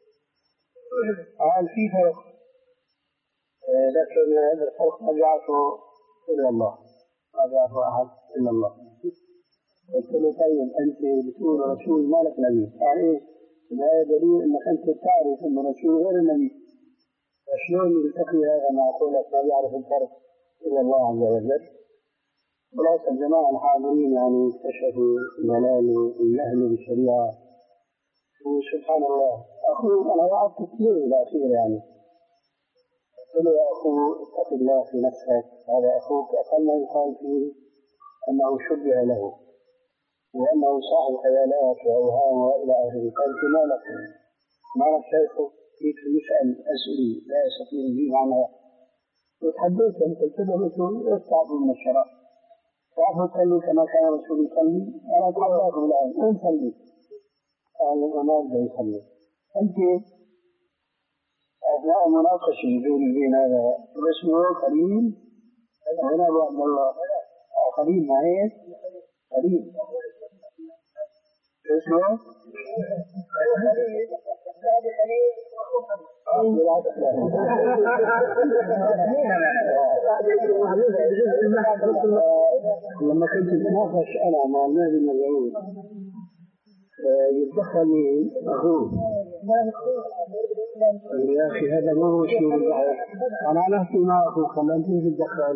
قال في فرق، لكن هذا الفرق ما جعله إلا الله، ما جعله أحد إلا الله. قلت له طيب أنت بتقول رسول مالك نبي، قال إيه؟ هذا دليل أنك أنت تعرف أن الرسول غير النبي، فشلون يلتقي هذا مع قولك ما يعرف الفرق إلا الله عز وجل؟ خلاص الجماعة الحاضرين يعني اكتشفوا ضلاله وجهله بالشريعة، وسبحان الله. أخوه أنا وعدت كثير بالأخير يعني، قلت له يا أخو اتق الله في نفسك، هذا أخوك أقل ما يقال فيه أنه شبه له وأنه صاحب خيالات وأوهام وإلى آخره. قلت ما لك ما لك شيخه كيف يسأل أسئلة لا يستطيع يجيب عنها. وتحدثت قلت له رسول افتعب من الشرع، تعرف تصلي كما كان الرسول يصلي؟ أنا أتحدث الآن وين صلي؟ قال وما أبدأ يصلي. أنت أثناء مناقشة بيني وبين هذا اسمه خليل هنا أبو عبد الله خليل معين خليل اسمه لما كنت اتناقش انا مع النادي المزعوم يتدخل اخوه يا اخي هذا ما هو شيء انا عرفت مع اخوه خلاني تتدخل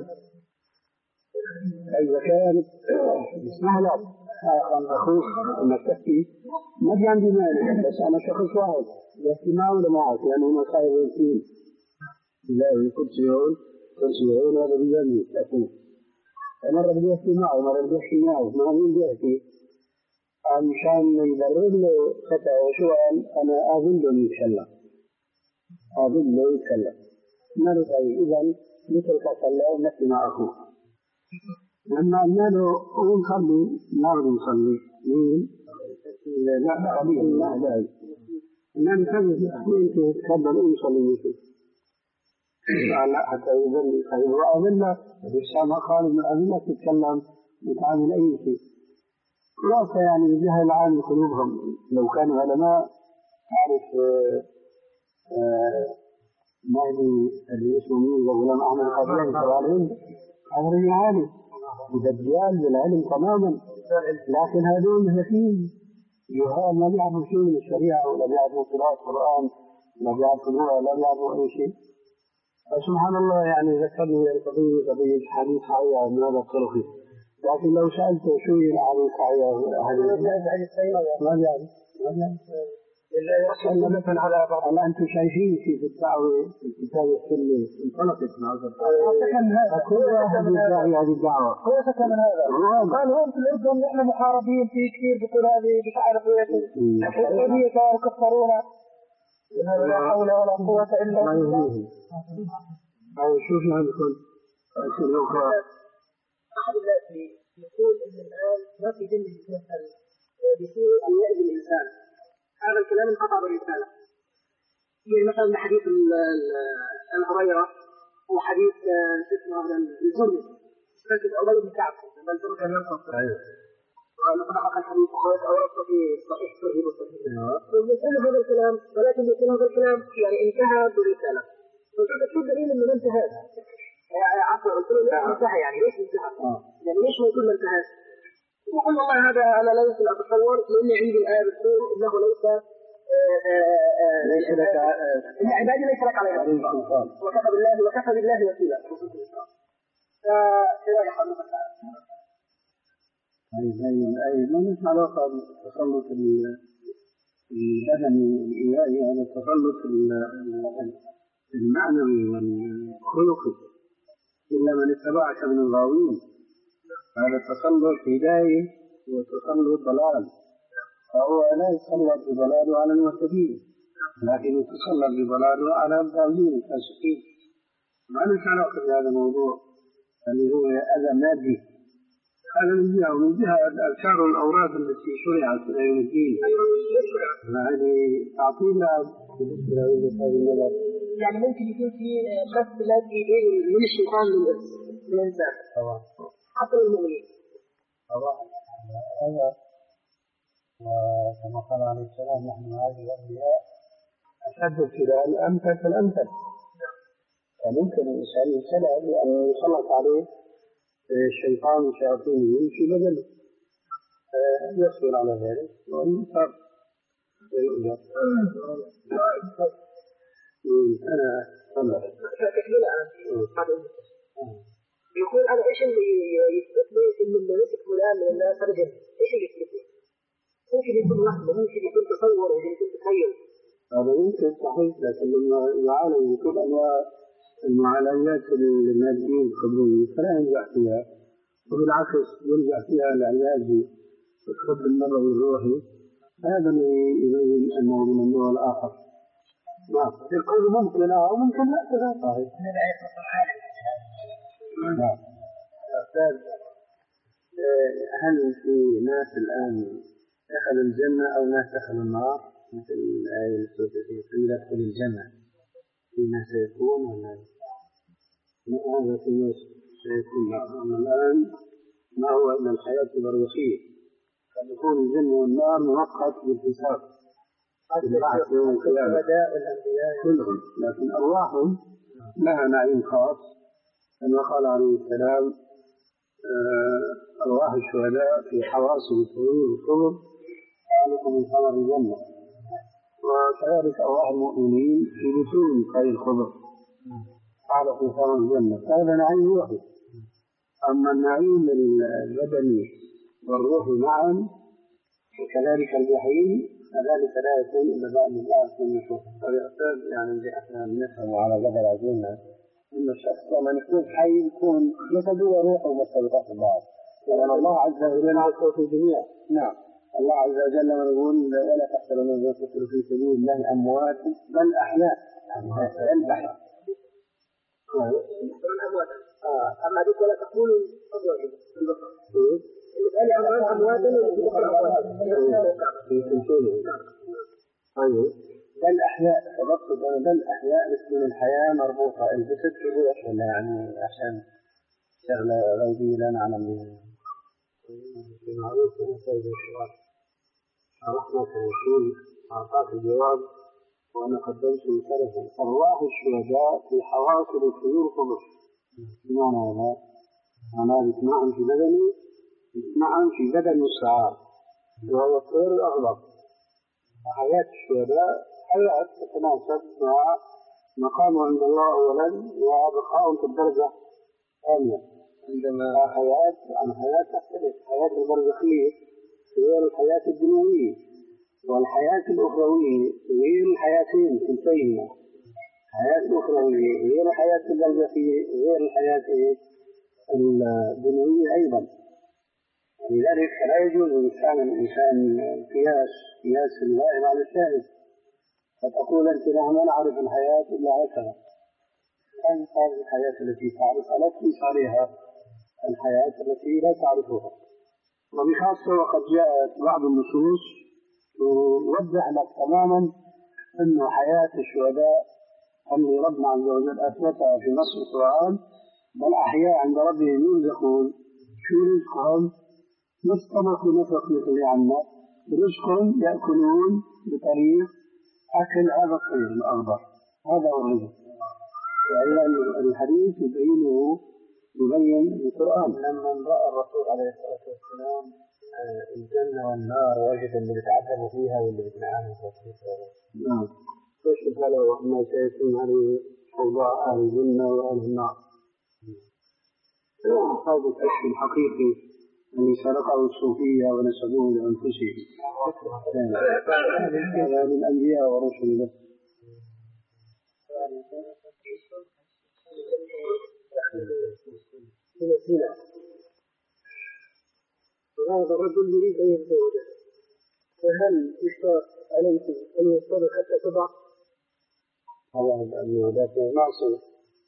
اذا كان اسمح لك أخوك مكتبي ما في عندي مال، بس أنا شخص واحد باهتمام ولا معك لأنه هنا صاحب اثنين لا كرسيون كرسيون هذا بجانبي أخوك مرة بدي أحكي معه مرة بدي أحكي معه ما مين بيحكي مشان يبرر له خطأ وسؤال أنا أظن له يتكلم أظن له يتكلم ما نفعي إذن مثل فصل نحكي مع أخوك لما قلنا له قوم صلي ما بده يصلي مين؟ لا قليل ما داعي إنما نفذ أنت تفضل قوم صلي مثل قال لا حتى يظل خير وأظل الإسلام قال من أظلك تتكلم وتعامل أي شيء خلاصة يعني بجهل العالم قلوبهم لو كانوا علماء أعرف مهدي اللي اسمه مين وغلام أحمد القادري سوالين أمر عالي ودجال بالعلم تماما، لكن هذول مساكين جهال ما بيعرفوا شيء من الشريعة ولا بيعرفوا قراءة القرآن ولا بيعرفوا اللغة ولا بيعرفوا أي شيء. سبحان الله يعني ذكرني القضية قضية حديث حياة من هذا الطرق، لكن لو سألت شو يعني حياة هذا ما يعني ما مثلا على بعض أنا أنتم شايفين كيف الدعوة في الكتاب السني انطلقت مع هذا كل واحد يدعي هذه الدعوة هو سكن من هذا قال هم في الأردن نحن محاربين في كثير بكل هذه بتعرف السعودية كانوا يكفرونا لا حول ولا قوة إلا بالله. أو شوف عندكم أحد الناس يقول إن الآن ما في جنة يتمثل بسوء أن يأذي الإنسان، هذا الكلام انقطع بالرسالة. يعني مثلا حديث أبي هريرة وحديث اسمه الزهري سكت أبي بن كعب لما الزهري كان ينقص ونقرأ الحديث وخرج أورثه في صحيح الترهيب والترهيب. ومثل هذا الكلام ولكن يكون هذا الكلام يعني انتهى بالرسالة. وكذا شو الدليل إنه انتهى؟ عفوا قلت له ليش انتهى يعني ليش انتهى؟ يعني ليش ما يكون انتهى؟ يقول والله هذا أنا لا يمكن أتصور لأني عندي الآية بتقول إنه ليس ليس لك إن عبادي ليس لك عليها وكفى بالله وكفى بالله وكيلا. فإذا يحصل مثلا أي أي أي ما ليس علاقة بالتسلط البدني والإلهي، هذا التسلط المعنوي والخلقي إلا من اتبعك من الغاوين. هذا التسلط هداية وتسلط ضلال، فهو لا يتسلط بضلاله على المهتدين لكن يتسلط بضلاله على الضالين الفاسقين. ما ليس علاقة بهذا الموضوع اللي هو أذى مادي، هذا من جهة، ومن جهة أذكار الأوراد التي شرعت إلى يوم الدين يعني تعطينا يعني ممكن يكون في بث الذي من الشيطان للإنسان حتى للمؤمنين. طبعا هذا وكما قال عليه السلام نحن هذه الأنبياء أشد ابتلاء الأمثل فالأمثل، فممكن الإنسان يبتلى أن يسلط عليه الشيطان وشياطينه يمشي بدله يصبر على ذلك وينصر ويؤجر. أنا أنا يقول أنا إيش اللي يثبت لي إن اللي مسك فلان من الناس رجل؟ إيش اللي يثبت لي؟ ممكن يكون لحظة، ممكن يكون تصور، ممكن يكون تخيل. هذا يمكن صحيح، لكن لما يعالج كل أنواع المعالجات المادية الخبرية فلا ينجح فيها، وبالعكس ينجح فيها العلاج الطب النبوي الروحي. هذا اللي يبين أنه من النوع الآخر. نعم يقول ممكن لا وممكن لا كذا صحيح. نعم. أستاذ هل في ناس الآن دخلوا الجنة أو ناس دخلوا النار مثل الآية التي قيل ادخل الجنة؟ في ناس سيكون ولا هذا في ناس سيكون؟ أما الآن ما هو إلا الحياة البرزخية، قد يكون الجنة والنار مؤقت بالحساب بالبعث يوم القيامة كلهم، لكن أرواحهم لها نعيم خاص كما قال عليه السلام أرواح الشهداء في حواصل الطيور والصبر تعلق من ثمر الجنة، وكذلك أرواح المؤمنين في بطون خير الخضر تعلق من ثمر الجنة. هذا نعيم روحي. أما النعيم البدني والروحي معا وكذلك الجحيم فذلك لا يكون إلا بعد الله ثم يشوف. فبيعتاد يعني احنا نفهم على قدر عزيزنا إن الشخص لما يكون حي يكون جسده وروحه مرتبطات ببعض، لأن الله عز وجل يعطي في الجميع. نعم الله عز وجل لما يقول ولا تحسبن الذين قتلوا في سبيل الله أموات بل أحياء بل أحياء. أما ذلك ولا تقولوا أموات قال أموات أموات بل أحياء ربط بل أحياء من الحياة مربوطة الجسد في روح ولا يعني عشان شغلة غيبية لا نعلم بها. في معروف ونسأل الشباب شرحنا في الرسول أعطاك الجواب وأنا قدمت مثلثا أرواح الشهداء في حواصل الطيور قبر. بمعنى هذا معناه يسمعهم في بدني يسمعهم في بدن السعار وهو الطير الأغلب. حياة الشهداء حياة تتناسب مع مقامه عند الله أولا وبقاء في الدرجة الثانية. عندما حياة عن حياة تختلف، حياة البرزخية غير الحياة الدنيوية، والحياة الأخروية غير الحياتين كلتيهما. الحياة الأخروية غير الحياة البرزخية غير الحياة الدنيوية أيضا. لذلك لا يجوز للإنسان الإنسان قياس قياس الغائب على الشاهد، فتقول أنت لا نعرف الحياة إلا هكذا. هذه الحياة التي تعرفها لا تقيس عليها الحياة التي لا تعرفها. وبخاصة وقد جاءت بعض النصوص توضح لك تماما أن حياة الشهداء اللي ربنا عز وجل أثبتها في نص القرآن بل أحياء عند ربهم يرزقون. شو رزقهم؟ نصطبخ ونفق مثل عنا رزقهم يأكلون بطريق أكل هذا الطير الأخضر، هذا هو الرزق. يعني الحديث يبينه يبين القرآن. لما رأى الرسول عليه الصلاة والسلام الجنة والنار وجد اللي بيتعذبوا فيها واللي بيتنعموا فيها. نعم. كشف له أن سيكون عليه أوضاع أهل الجنة وأهل النار. هذا الكشف الحقيقي الذي سرقه الصوفية ونسبوه لأنفسهم. هذا للأنبياء ورسل الله. وهذا الرجل يريد أن يتزوجه، فهل يشترط عليكم أن يصطبر حتى تضع؟ هذا الذي معصية.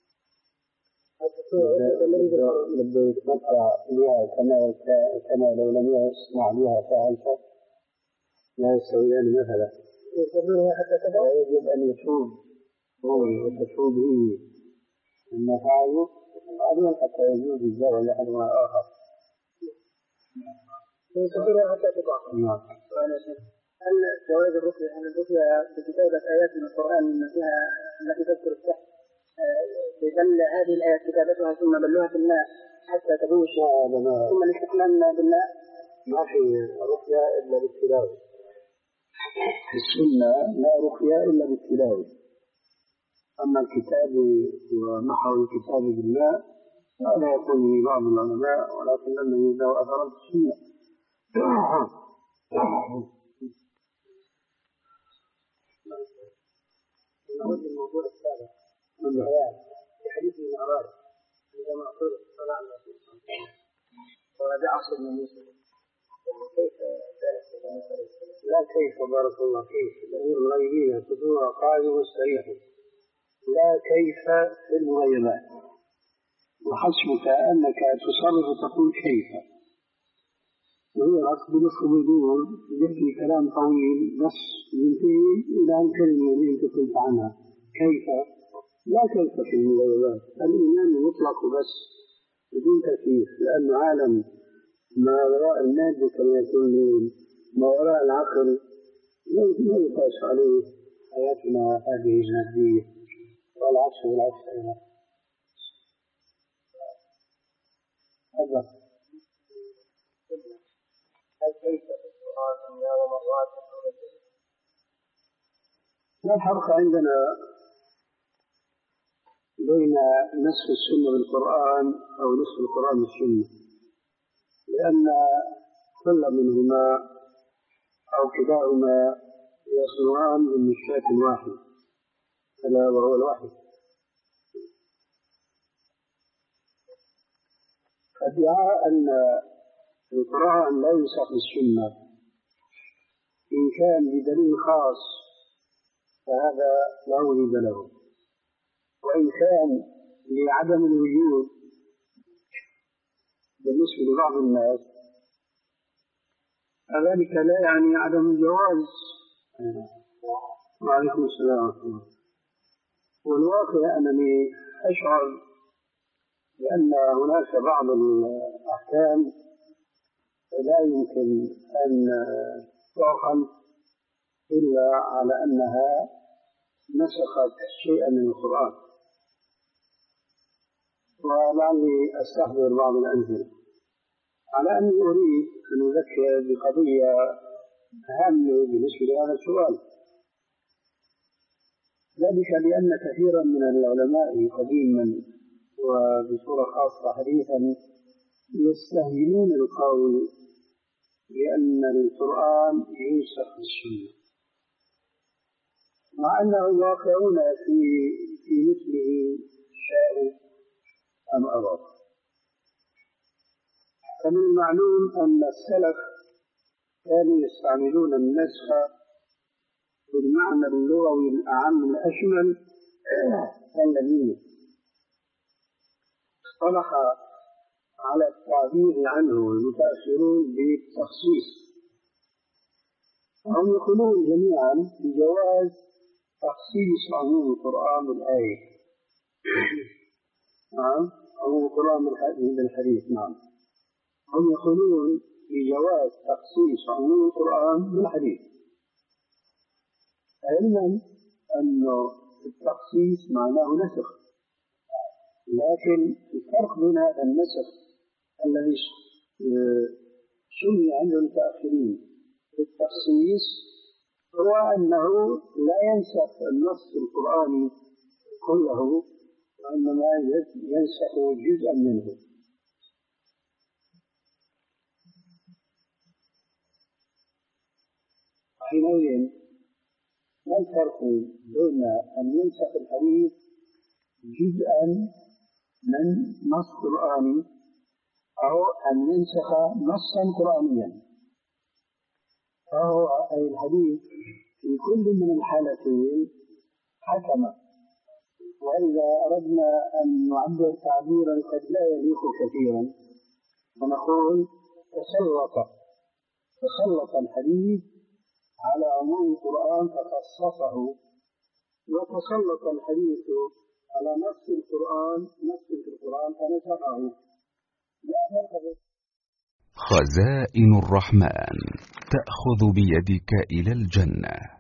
بده يتمتع بها كما كما لو لم يصنع بها فاحشة لا يستويان مثلا. يصبرها حتى تضع؟ يجب أن يتوب هو وتتوب هي مما فعله بعدين حتى يجوز الزوج لأحدهما الآخر. يصبرها حتى تضع. نعم. هل جواز الرقية هل الرقية بكتابة آيات من القرآن فيها التي تذكر السحر بل هذه الآيات كتابتها ثم بلوها في الماء حتى تبوش ثم الاستحمام بالماء؟ ما في رقية إلا بالتلاوة. في السنة لا رقية إلا بالتلاوة. أما الكتاب ومحو الكتاب بالماء هذا يقول به بعض العلماء ولكن لم يجد له أثرا في السنة. نعود للموضوع السابق من البيان في حديث المعراج عندما قال صلى الله عليه وسلم وهذا عصر من يوسف كيف ذلك؟ لا كيف بارك الله فيك الأمور الغيبية تدور قائم مستريح لا كيف في المغيبات وحسبك أنك تصرف وتقول كيف وهي الأصل نصف بدون يحكي كلام طويل بس ينتهي إلى الكلمة اللي أنت قلت عنها كيف لا كيف في المغيبات الإيمان مطلق بس بدون تكييف لأنه عالم ما وراء المادة كما يقولون ما وراء العقل لا يقاس عليه حياتنا هذه المادية والعكس بالعكس أيضا. هذا كيف القرآن ومرات لا فرق عندنا بين نسخ السنة بالقرآن أو نسخ القرآن بالسنة لأن كل منهما أو كلاهما يصنعان من مشكاة واحد ألا وهو الوحي. ادعاء أن القرآن لا ينسخ بالسنة إن كان بدليل خاص فهذا لا وجود له وإن كان لعدم الوجود بالنسبة لبعض الناس فذلك لا يعني عدم الجواز. وعليكم السلام ورحمة الله. والواقع أنني أشعر بأن هناك بعض الأحكام لا يمكن أن تعقل إلا على أنها نسخت شيئا من القرآن ولعلي أستحضر بعض الأمثلة على أني أريد أن أذكر بقضية هامة بالنسبة لهذا السؤال. ذلك لأن كثيرا من العلماء قديما وبصورة خاصة حديثا يستهينون القول بأن القرآن ينسخ بالسنة، مع أنه واقعون في في مثله شاءوا أم أبوا. فمن المعلوم أن السلف كانوا يستعملون النسخ بالمعنى اللغوي الأعم الأشمل الذي اصطلح على التعبير عنه المتأخرون بالتخصيص، هم يقولون جميعا بجواز تخصيص عموم القرآن بالآية. نعم، عموم القرآن بالحديث. نعم، هم يقولون بجواز تخصيص عموم القرآن بالحديث، علما أنه التخصيص معناه نسخ، لكن الفرق بين هذا النسخ الذي سمي عنه المتأخرين بالتخصيص هو أنه لا ينسخ النص القرآني كله، وإنما ينسخ جزءا منه. حينئذ ما الفرق بين أن ينسخ الحديث جزءا من نص قرآني أو أن ينسخ نصا قرآنيا؟ فهو أي الحديث في كل من الحالتين حكم، وإذا أردنا أن نعبر تعبيرا قد لا يليق كثيرا ونقول تسلط تسلط الحديث على عموم القرآن فخصصه، وتسلط الحديث على نص القرآن نص القرآن فنسخه. خزائن الرحمن تأخذ بيدك إلى الجنة.